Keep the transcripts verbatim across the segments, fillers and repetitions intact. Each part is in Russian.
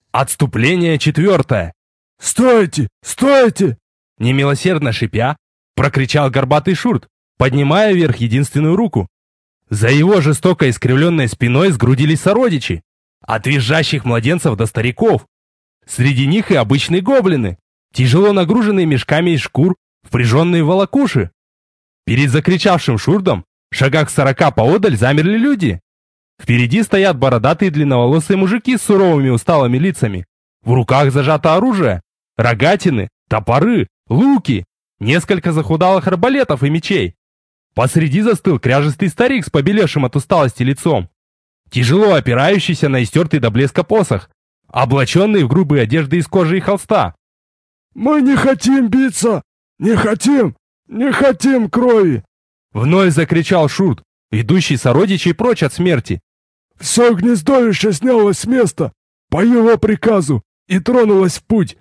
Отступление четвертое. «Стойте! Стойте!» Немилосердно шипя, прокричал горбатый Шурт, поднимая вверх единственную руку. За его жестоко искривленной спиной сгрудились сородичи, от визжащих младенцев до стариков. Среди них и обычные гоблины, тяжело нагруженные мешками из шкур, впряженные в волокуши. Перед закричавшим Шурдом, в шагах сорока поодаль, замерли люди. Впереди стоят бородатые длинноволосые мужики с суровыми усталыми лицами. В руках зажато оружие, рогатины, топоры, луки, несколько захудалых арбалетов и мечей. Посреди застыл кряжестый старик с побелевшим от усталости лицом, тяжело опирающийся на истертый до блеска посох, облаченный в грубые одежды из кожи и холста. «Мы не хотим биться! Не хотим! Не хотим крови!» Вновь закричал Шурт, ведущий сородичей прочь от смерти. «Все гнездовище снялось с места по его приказу и тронулось в путь!»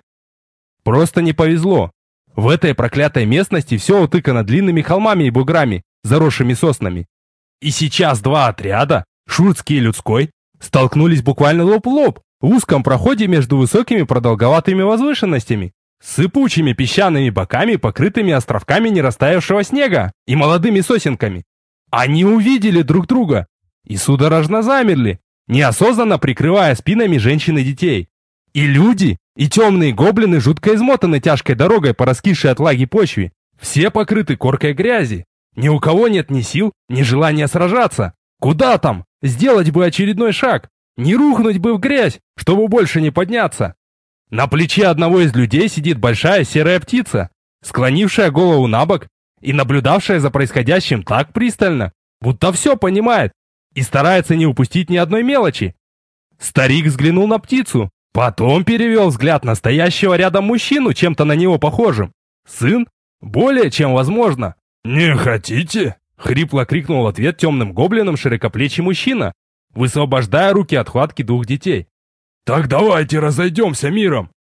Просто не повезло. В этой проклятой местности все утыкано длинными холмами и буграми, заросшими соснами. И сейчас два отряда, шуртский и людской, столкнулись буквально лоб в лоб в узком проходе между высокими продолговатыми возвышенностями, с сыпучими песчаными боками, покрытыми островками нерастаявшего снега и молодыми сосенками. Они увидели друг друга и судорожно замерли, неосознанно прикрывая спинами женщин и детей. И люди, и темные гоблины жутко измотаны тяжкой дорогой по раскисшей от влаги почве. Все покрыты коркой грязи. Ни у кого нет ни сил, ни желания сражаться. Куда там? Сделать бы очередной шаг. Не рухнуть бы в грязь, чтобы больше не подняться. На плече одного из людей сидит большая серая птица, склонившая голову на бок и наблюдавшая за происходящим так пристально, будто все понимает и старается не упустить ни одной мелочи. Старик взглянул на птицу, потом перевел взгляд на стоящего рядом мужчину, чем-то на него похожим. Сын? Более чем возможно. «Не хотите?» — хрипло крикнул в ответ темным гоблином широкоплечий мужчина, высвобождая руки от хватки двух детей. «Так давайте разойдемся миром!»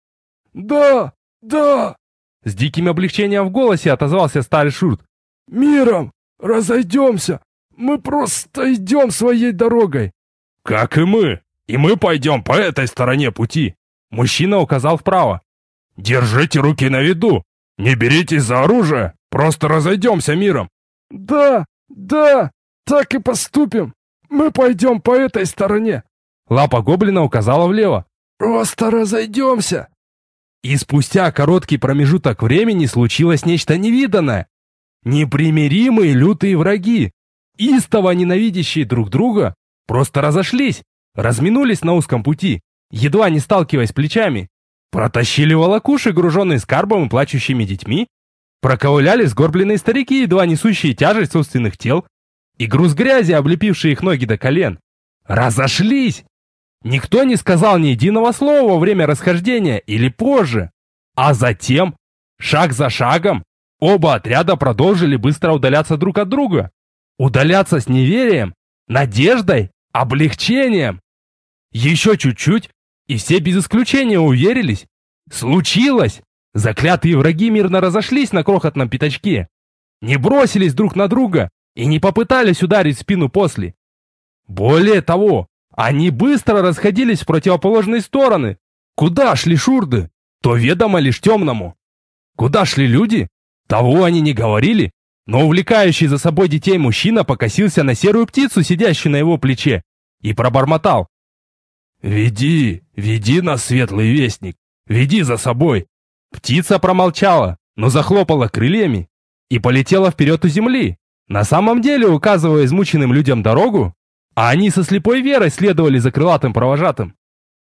«Да, да!» С диким облегчением в голосе отозвался старый Шурт. «Миром! Разойдемся! Мы просто идем своей дорогой!» «Как и мы! И мы пойдем по этой стороне пути!» Мужчина указал вправо. «Держите руки на виду! Не беритесь за оружие! Просто разойдемся миром!» «Да, да! Так и поступим! Мы пойдем по этой стороне!» Лапа гоблина указала влево. «Просто разойдемся!» И спустя короткий промежуток времени случилось нечто невиданное. Непримиримые лютые враги, истово ненавидящие друг друга, просто разошлись, разминулись на узком пути, едва не сталкиваясь плечами, протащили волокуши, груженные скарбом и плачущими детьми, проковыляли сгорбленные старики, едва несущие тяжесть собственных тел, и груз грязи, облепивший их ноги до колен. Разошлись! Никто не сказал ни единого слова во время расхождения или позже. А затем, шаг за шагом, оба отряда продолжили быстро удаляться друг от друга. Удаляться с неверием, надеждой, облегчением. Еще чуть-чуть, и все без исключения уверились. Случилось! Заклятые враги мирно разошлись на крохотном пятачке. Не бросились друг на друга и не попытались ударить в спину после. Более того, они быстро расходились в противоположные стороны. Куда шли шурды? То ведомо лишь темному. Куда шли люди? Того они не говорили, но увлекающий за собой детей мужчина покосился на серую птицу, сидящую на его плече, и пробормотал. «Веди, веди нас, светлый вестник, веди за собой». Птица промолчала, но захлопала крыльями и полетела вперед у земли, на самом деле указывая измученным людям дорогу, а они со слепой верой следовали за крылатым провожатым.